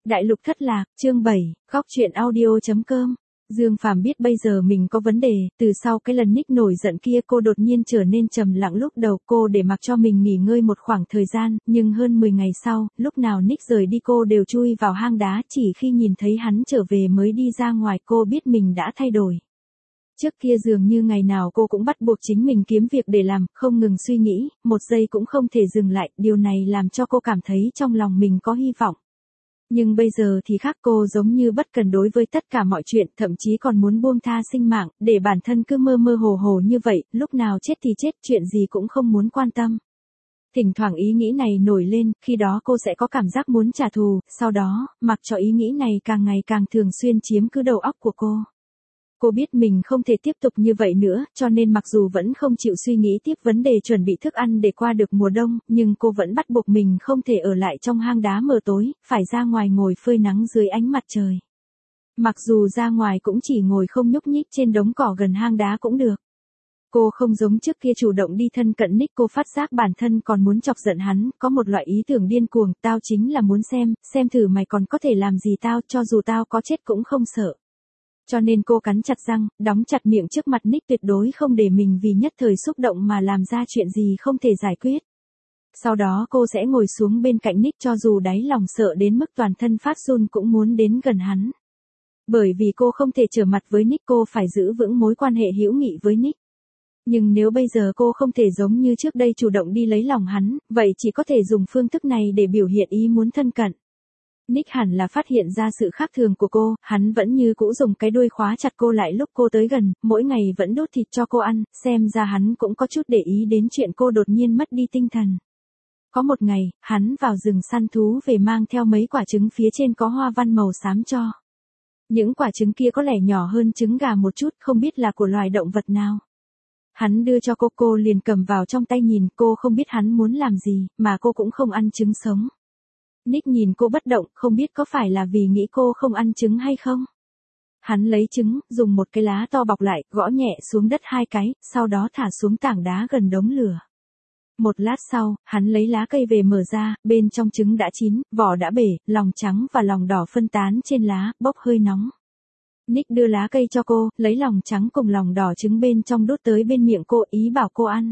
Đại lục thất lạc, chương 7, góc truyện audio.com. Dương Phàm biết bây giờ mình có vấn đề, từ sau cái lần Nick nổi giận kia cô đột nhiên trở nên trầm lặng lúc đầu cô để mặc cho mình nghỉ ngơi một khoảng thời gian, nhưng hơn 10 ngày sau, lúc nào Nick rời đi cô đều chui vào hang đá chỉ khi nhìn thấy hắn trở về mới đi ra ngoài cô biết mình đã thay đổi. Trước kia dường như ngày nào cô cũng bắt buộc chính mình kiếm việc để làm, không ngừng suy nghĩ, một giây cũng không thể dừng lại, điều này làm cho cô cảm thấy trong lòng mình có hy vọng. Nhưng bây giờ thì khác, cô giống như bất cần đối với tất cả mọi chuyện, thậm chí còn muốn buông tha sinh mạng, để bản thân cứ mơ mơ hồ hồ như vậy, lúc nào chết thì chết, chuyện gì cũng không muốn quan tâm. Thỉnh thoảng ý nghĩ này nổi lên, khi đó cô sẽ có cảm giác muốn trả thù, sau đó, mặc cho ý nghĩ này càng ngày càng thường xuyên chiếm cứ đầu óc của cô. Cô biết mình không thể tiếp tục như vậy nữa, cho nên mặc dù vẫn không chịu suy nghĩ tiếp vấn đề chuẩn bị thức ăn để qua được mùa đông, nhưng cô vẫn bắt buộc mình không thể ở lại trong hang đá mờ tối, phải ra ngoài ngồi phơi nắng dưới ánh mặt trời. Mặc dù ra ngoài cũng chỉ ngồi không nhúc nhích trên đống cỏ gần hang đá cũng được. Cô không giống trước kia chủ động đi thân cận Nick, cô phát giác bản thân còn muốn chọc giận hắn, có một loại ý tưởng điên cuồng, tao chính là muốn xem thử mày còn có thể làm gì tao, cho dù tao có chết cũng không sợ. Cho nên cô cắn chặt răng, đóng chặt miệng trước mặt Nick, tuyệt đối không để mình vì nhất thời xúc động mà làm ra chuyện gì không thể giải quyết. Sau đó cô sẽ ngồi xuống bên cạnh Nick cho dù đáy lòng sợ đến mức toàn thân phát run cũng muốn đến gần hắn. Bởi vì cô không thể trở mặt với Nick, cô phải giữ vững mối quan hệ hữu nghị với Nick. Nhưng nếu bây giờ cô không thể giống như trước đây chủ động đi lấy lòng hắn, vậy chỉ có thể dùng phương thức này để biểu hiện ý muốn thân cận. Nick hẳn là phát hiện ra sự khác thường của cô, hắn vẫn như cũ dùng cái đuôi khóa chặt cô lại lúc cô tới gần, mỗi ngày vẫn đút thịt cho cô ăn, xem ra hắn cũng có chút để ý đến chuyện cô đột nhiên mất đi tinh thần. Có một ngày, hắn vào rừng săn thú về mang theo mấy quả trứng phía trên có hoa văn màu xám cho. Những quả trứng kia có lẽ nhỏ hơn trứng gà một chút, không biết là của loài động vật nào. Hắn đưa cho cô liền cầm vào trong tay nhìn, cô không biết hắn muốn làm gì, mà cô cũng không ăn trứng sống. Nick nhìn cô bất động, không biết có phải là vì nghĩ cô không ăn trứng hay không. Hắn lấy trứng, dùng một cái lá to bọc lại, gõ nhẹ xuống đất 2 cái, sau đó thả xuống tảng đá gần đống lửa. Một lát sau, hắn lấy lá cây về mở ra, bên trong trứng đã chín, vỏ đã bể, lòng trắng và lòng đỏ phân tán trên lá, bốc hơi nóng. Nick đưa lá cây cho cô, lấy lòng trắng cùng lòng đỏ trứng bên trong đút tới bên miệng cô, ý bảo cô ăn.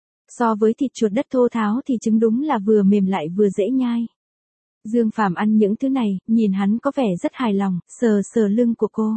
So với thịt chuột đất thô tháo thì trứng đúng là vừa mềm lại vừa dễ nhai. Dương Phàm ăn những thứ này, nhìn hắn có vẻ rất hài lòng, sờ sờ lưng của cô.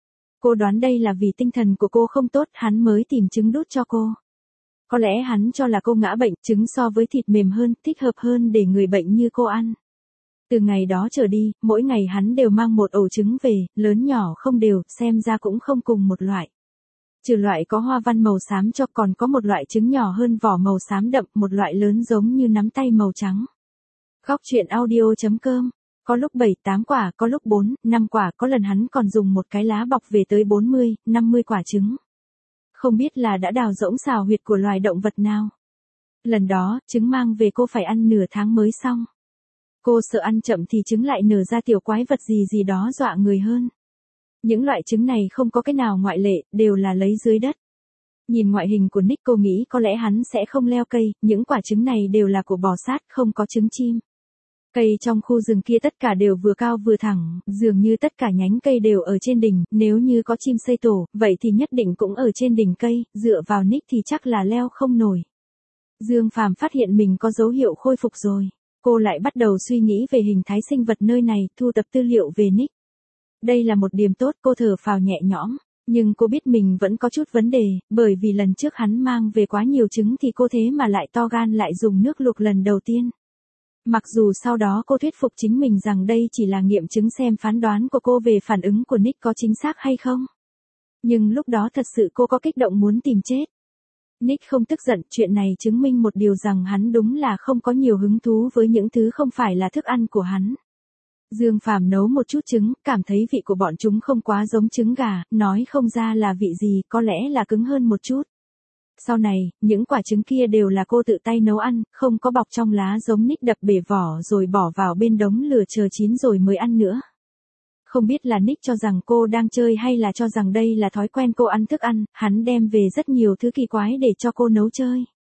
Cô đoán đây là vì tinh thần của cô không tốt, hắn mới tìm trứng đút cho cô. Có lẽ hắn cho là cô ngã bệnh, trứng so với thịt mềm hơn, thích hợp hơn để người bệnh như cô ăn. Từ ngày đó trở đi, mỗi ngày hắn đều mang một ổ trứng về, lớn nhỏ không đều, xem ra cũng không cùng một loại. Trừ loại có hoa văn màu xám cho, còn có một loại trứng nhỏ hơn vỏ màu xám đậm, một loại lớn giống như nắm tay màu trắng. Góc truyện audio.com. Có lúc 7-8 quả, có lúc 4-5 quả, có lần hắn còn dùng một cái lá bọc về tới 40-50 quả trứng. Không biết là đã đào rỗng xào huyệt của loài động vật nào. Lần đó, trứng mang về cô phải ăn nửa tháng mới xong. Cô sợ ăn chậm thì trứng lại nở ra tiểu quái vật gì đó dọa người hơn. Những loại trứng này không có cái nào ngoại lệ, đều là lấy dưới đất. Nhìn ngoại hình của Nick cô nghĩ có lẽ hắn sẽ không leo cây, những quả trứng này đều là của bò sát, không có trứng chim. Cây trong khu rừng kia tất cả đều vừa cao vừa thẳng, dường như tất cả nhánh cây đều ở trên đỉnh, nếu như có chim xây tổ, vậy thì nhất định cũng ở trên đỉnh cây, dựa vào Nick thì chắc là leo không nổi. Dương Phàm phát hiện mình có dấu hiệu khôi phục rồi. Cô lại bắt đầu suy nghĩ về hình thái sinh vật nơi này, thu thập tư liệu về Nick. Đây là một điểm tốt, cô thở phào nhẹ nhõm. Nhưng cô biết mình vẫn có chút vấn đề, bởi vì lần trước hắn mang về quá nhiều trứng thì cô thế mà lại to gan lại dùng nước luộc lần đầu tiên. Mặc dù sau đó cô thuyết phục chính mình rằng đây chỉ là nghiệm chứng xem phán đoán của cô về phản ứng của Nick có chính xác hay không. Nhưng lúc đó thật sự cô có kích động muốn tìm chết. Nick không tức giận, chuyện này chứng minh một điều rằng hắn đúng là không có nhiều hứng thú với những thứ không phải là thức ăn của hắn. Dương Phàm nấu một chút trứng, cảm thấy vị của bọn chúng không quá giống trứng gà, nói không ra là vị gì, có lẽ là cứng hơn một chút. Sau này, những quả trứng kia đều là cô tự tay nấu ăn, không có bọc trong lá giống Nick đập bể vỏ rồi bỏ vào bên đống lửa chờ chín rồi mới ăn nữa. Không biết là Nick cho rằng cô đang chơi hay là cho rằng đây là thói quen cô ăn thức ăn, hắn đem về rất nhiều thứ kỳ quái để cho cô nấu chơi.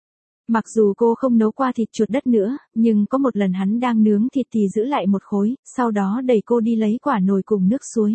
Mặc dù cô không nấu qua thịt chuột đất nữa, nhưng có một lần hắn đang nướng thịt thì giữ lại một khối, sau đó đẩy cô đi lấy quả nồi cùng nước suối.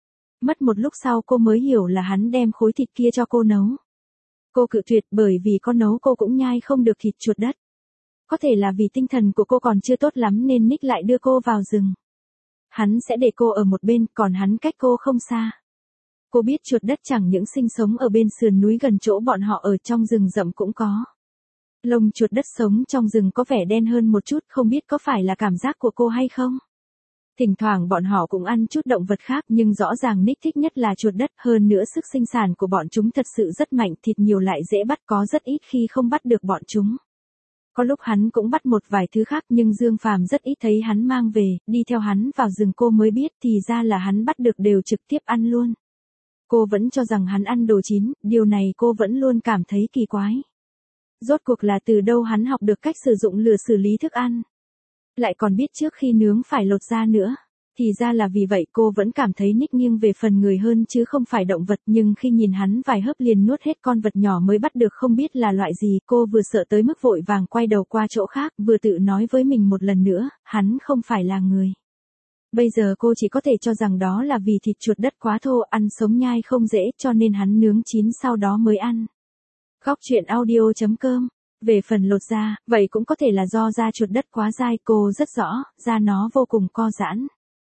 Mất một lúc sau cô mới hiểu là hắn đem khối thịt kia cho cô nấu. Cô cự tuyệt bởi vì con nấu cô cũng nhai không được thịt chuột đất. Có thể là vì tinh thần của cô còn chưa tốt lắm nên Nick lại đưa cô vào rừng. Hắn sẽ để cô ở một bên, còn hắn cách cô không xa. Cô biết chuột đất chẳng những sinh sống ở bên sườn núi gần chỗ bọn họ ở, trong rừng rậm cũng có. Lông chuột đất sống trong rừng có vẻ đen hơn một chút, không biết có phải là cảm giác của cô hay không? Thỉnh thoảng bọn họ cũng ăn chút động vật khác, nhưng rõ ràng Nick thích nhất là chuột đất, hơn nữa sức sinh sản của bọn chúng thật sự rất mạnh, thịt nhiều lại dễ bắt, có rất ít khi không bắt được bọn chúng. Có lúc hắn cũng bắt một vài thứ khác nhưng Dương Phàm rất ít thấy hắn mang về, đi theo hắn vào rừng cô mới biết thì ra là hắn bắt được đều trực tiếp ăn luôn. Cô vẫn cho rằng hắn ăn đồ chín, điều này cô vẫn luôn cảm thấy kỳ quái. Rốt cuộc là từ đâu hắn học được cách sử dụng lửa xử lý thức ăn. Lại còn biết trước khi nướng phải lột da nữa. Thì ra là vì vậy cô vẫn cảm thấy Nick nghiêng về phần người hơn chứ không phải động vật, nhưng khi nhìn hắn vài hớp liền nuốt hết con vật nhỏ mới bắt được không biết là loại gì, cô vừa sợ tới mức vội vàng quay đầu qua chỗ khác, vừa tự nói với mình một lần nữa, hắn không phải là người. Bây giờ cô chỉ có thể cho rằng đó là vì thịt chuột đất quá thô, ăn sống nhai không dễ, cho nên hắn nướng chín sau đó mới ăn. Góc truyện audio.com. Về phần lột da, vậy cũng có thể là do da chuột đất quá dai, cô rất rõ, da nó vô cùng co giãn.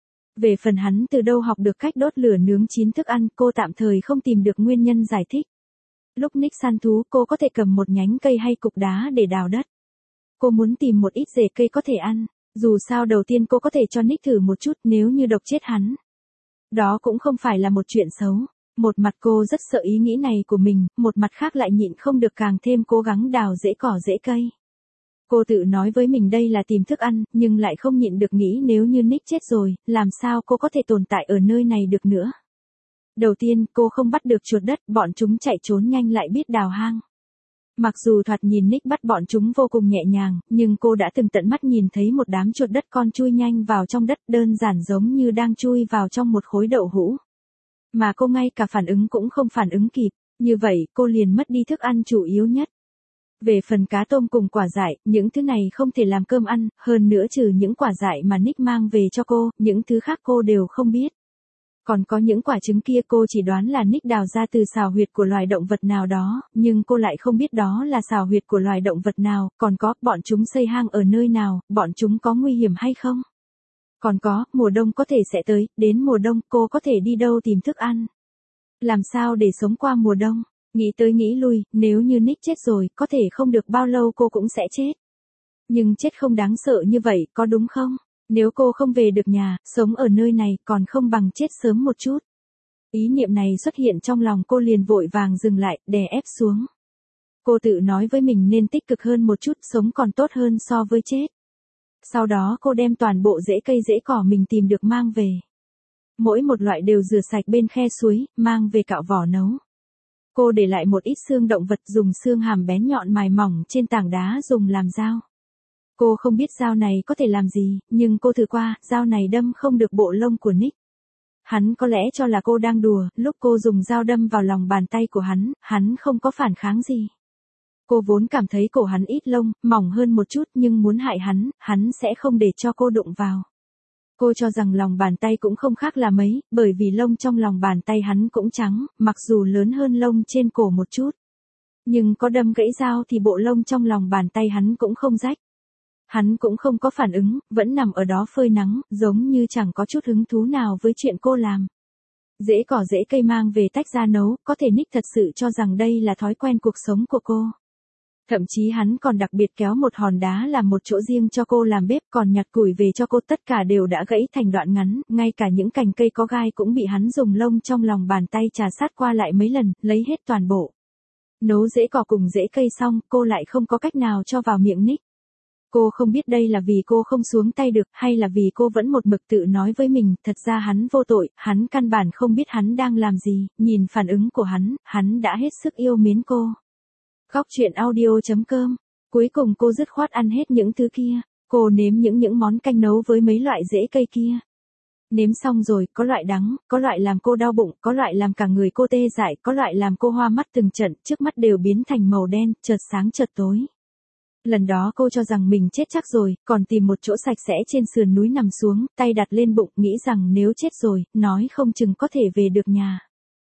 Về phần hắn từ đâu học được cách đốt lửa nướng chín thức ăn, cô tạm thời không tìm được nguyên nhân giải thích. Lúc Nick săn thú, cô có thể cầm một nhánh cây hay cục đá để đào đất. Cô muốn tìm một ít rễ cây có thể ăn. Dù sao đầu tiên cô có thể cho Nick thử một chút, nếu như độc chết hắn. Đó cũng không phải là một chuyện xấu. Một mặt cô rất sợ ý nghĩ này của mình, một mặt khác lại nhịn không được càng thêm cố gắng đào rễ cỏ rễ cây. Cô tự nói với mình đây là tìm thức ăn, nhưng lại không nhịn được nghĩ nếu như Nick chết rồi, làm sao cô có thể tồn tại ở nơi này được nữa. Đầu tiên, cô không bắt được chuột đất, bọn chúng chạy trốn nhanh lại biết đào hang. Mặc dù thoạt nhìn Nick bắt bọn chúng vô cùng nhẹ nhàng, nhưng cô đã từng tận mắt nhìn thấy một đám chuột đất con chui nhanh vào trong đất, đơn giản giống như đang chui vào trong một khối đậu hũ. Mà cô ngay cả phản ứng cũng không phản ứng kịp, như vậy cô liền mất đi thức ăn chủ yếu nhất. Về phần cá tôm cùng quả dại, những thứ này không thể làm cơm ăn, hơn nữa trừ những quả dại mà Nick mang về cho cô, những thứ khác cô đều không biết. Còn có những quả trứng kia cô chỉ đoán là Nick đào ra từ xào huyệt của loài động vật nào đó, nhưng cô lại không biết đó là xào huyệt của loài động vật nào, còn có, bọn chúng xây hang ở nơi nào, bọn chúng có nguy hiểm hay không? Còn có, mùa đông có thể sẽ tới, đến mùa đông cô có thể đi đâu tìm thức ăn? Làm sao để sống qua mùa đông? Nghĩ tới nghĩ lui, nếu như Nick chết rồi, có thể không được bao lâu cô cũng sẽ chết. Nhưng chết không đáng sợ như vậy, có đúng không? Nếu cô không về được nhà, sống ở nơi này còn không bằng chết sớm một chút. Ý niệm này xuất hiện trong lòng cô liền vội vàng dừng lại, đè ép xuống. Cô tự nói với mình nên tích cực hơn một chút, sống còn tốt hơn so với chết. Sau đó cô đem toàn bộ rễ cây rễ cỏ mình tìm được mang về. Mỗi một loại đều rửa sạch bên khe suối, mang về cạo vỏ nấu. Cô để lại một ít xương động vật, dùng xương hàm bén nhọn mài mỏng trên tảng đá dùng làm dao. Cô không biết dao này có thể làm gì, nhưng cô thử qua, dao này đâm không được bộ lông của Nick. Hắn có lẽ cho là cô đang đùa, lúc cô dùng dao đâm vào lòng bàn tay của hắn không có phản kháng gì. Cô vốn cảm thấy cổ hắn ít lông, mỏng hơn một chút nhưng muốn hại hắn sẽ không để cho cô đụng vào. Cô cho rằng lòng bàn tay cũng không khác là mấy, bởi vì lông trong lòng bàn tay hắn cũng trắng, mặc dù lớn hơn lông trên cổ một chút. Nhưng có đâm gãy dao thì bộ lông trong lòng bàn tay hắn cũng không rách. Hắn cũng không có phản ứng, vẫn nằm ở đó phơi nắng, giống như chẳng có chút hứng thú nào với chuyện cô làm. Rễ cỏ rễ cây mang về tách ra nấu, có thể Nick thật sự cho rằng đây là thói quen cuộc sống của cô. Thậm chí hắn còn đặc biệt kéo một hòn đá làm một chỗ riêng cho cô làm bếp, còn nhặt củi về cho cô, tất cả đều đã gãy thành đoạn ngắn, ngay cả những cành cây có gai cũng bị hắn dùng lông trong lòng bàn tay chà sát qua lại mấy lần, lấy hết toàn bộ. Nấu rễ cỏ cùng rễ cây xong, cô lại không có cách nào cho vào miệng Nick. Cô không biết đây là vì cô không xuống tay được, hay là vì cô vẫn một mực tự nói với mình, thật ra hắn vô tội, hắn căn bản không biết hắn đang làm gì, nhìn phản ứng của hắn đã hết sức yêu mến cô. Góc truyện audio.com. Cuối cùng cô dứt khoát ăn hết những thứ kia. Cô nếm những món canh nấu với mấy loại rễ cây kia. Nếm xong rồi, có loại đắng, có loại làm cô đau bụng, có loại làm cả người cô tê dại, có loại làm cô hoa mắt từng trận, trước mắt đều biến thành màu đen, chợt sáng chợt tối. Lần đó cô cho rằng mình chết chắc rồi, còn tìm một chỗ sạch sẽ trên sườn núi nằm xuống, tay đặt lên bụng, nghĩ rằng nếu chết rồi, nói không chừng có thể về được nhà.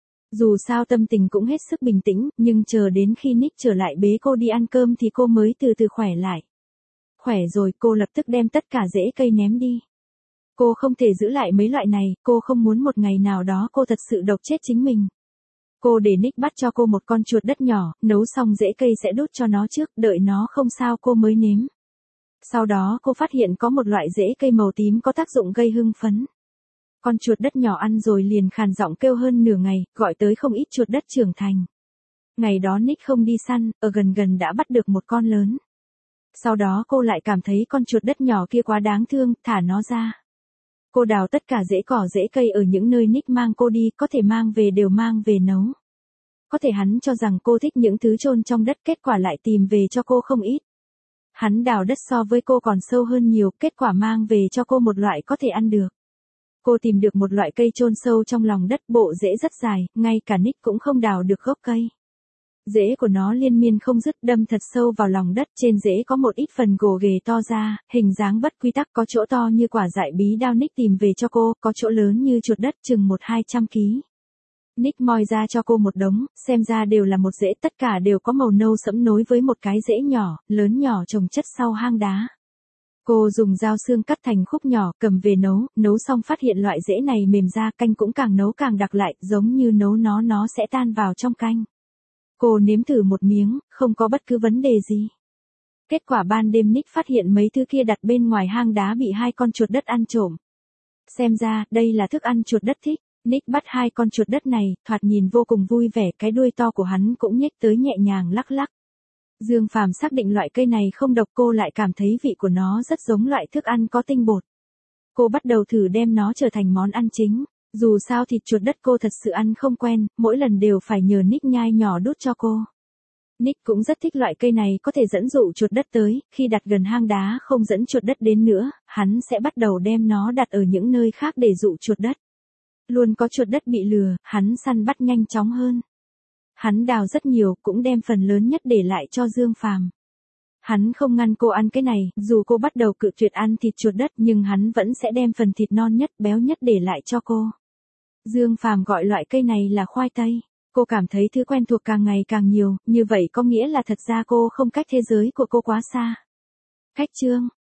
Dù sao tâm tình cũng hết sức bình tĩnh, nhưng chờ đến khi Nick trở lại bế cô đi ăn cơm thì cô mới từ từ khỏe lại. Khỏe rồi cô lập tức đem tất cả rễ cây ném đi. Cô không thể giữ lại mấy loại này, cô không muốn một ngày nào đó cô thật sự độc chết chính mình. Cô để Nick bắt cho cô một con chuột đất nhỏ, nấu xong rễ cây sẽ đút cho nó trước, đợi nó không sao cô mới nếm. Sau đó cô phát hiện có một loại rễ cây màu tím có tác dụng gây hưng phấn. Con chuột đất nhỏ ăn rồi liền khàn giọng kêu hơn nửa ngày, gọi tới không ít chuột đất trưởng thành. Ngày đó Nick không đi săn, ở gần gần đã bắt được một con lớn. Sau đó cô lại cảm thấy con chuột đất nhỏ kia quá đáng thương, thả nó ra. Cô đào tất cả rễ cỏ rễ cây ở những nơi Nick mang cô đi, có thể mang về đều mang về nấu. Có thể hắn cho rằng cô thích những thứ chôn trong đất, kết quả lại tìm về cho cô không ít. Hắn đào đất so với cô còn sâu hơn nhiều, kết quả mang về cho cô một loại có thể ăn được. Cô tìm được một loại cây chôn sâu trong lòng đất, bộ rễ rất dài, ngay cả Nick cũng không đào được gốc cây. Rễ của nó liên miên không dứt, đâm thật sâu vào lòng đất, trên rễ có một ít phần gồ ghề to ra, hình dáng bất quy tắc, có chỗ to như quả dại bí đao Nick tìm về cho cô, có chỗ lớn như chuột đất chừng 100-200 kg. Nick moi ra cho cô một đống, xem ra đều là một rễ, tất cả đều có màu nâu sẫm nối với một cái rễ nhỏ, lớn nhỏ chồng chất sau hang đá. Cô dùng dao xương cắt thành khúc nhỏ, cầm về nấu xong phát hiện loại rễ này mềm ra, canh cũng càng nấu càng đặc lại, giống như nấu nó sẽ tan vào trong canh. Cô nếm thử một miếng, không có bất cứ vấn đề gì. Kết quả ban đêm Nick phát hiện mấy thứ kia đặt bên ngoài hang đá bị hai con chuột đất ăn trộm. Xem ra, đây là thức ăn chuột đất thích. Nick bắt hai con chuột đất này, thoạt nhìn vô cùng vui vẻ, cái đuôi to của hắn cũng nhếch tới nhẹ nhàng lắc lắc. Dương Phàm xác định loại cây này không độc, cô lại cảm thấy vị của nó rất giống loại thức ăn có tinh bột. Cô bắt đầu thử đem nó trở thành món ăn chính. Dù sao thịt chuột đất cô thật sự ăn không quen, mỗi lần đều phải nhờ Nick nhai nhỏ đút cho cô. Nick cũng rất thích loại cây này, có thể dẫn dụ chuột đất tới, khi đặt gần hang đá không dẫn chuột đất đến nữa, hắn sẽ bắt đầu đem nó đặt ở những nơi khác để dụ chuột đất. Luôn có chuột đất bị lừa, hắn săn bắt nhanh chóng hơn. Hắn đào rất nhiều, cũng đem phần lớn nhất để lại cho Dương Phàm. Hắn không ngăn cô ăn cái này, dù cô bắt đầu cự tuyệt ăn thịt chuột đất nhưng hắn vẫn sẽ đem phần thịt non nhất, béo nhất để lại cho cô. Dương Phàm gọi loại cây này là khoai tây. Cô cảm thấy thứ quen thuộc càng ngày càng nhiều, như vậy có nghĩa là thật ra cô không cách thế giới của cô quá xa. Cách chương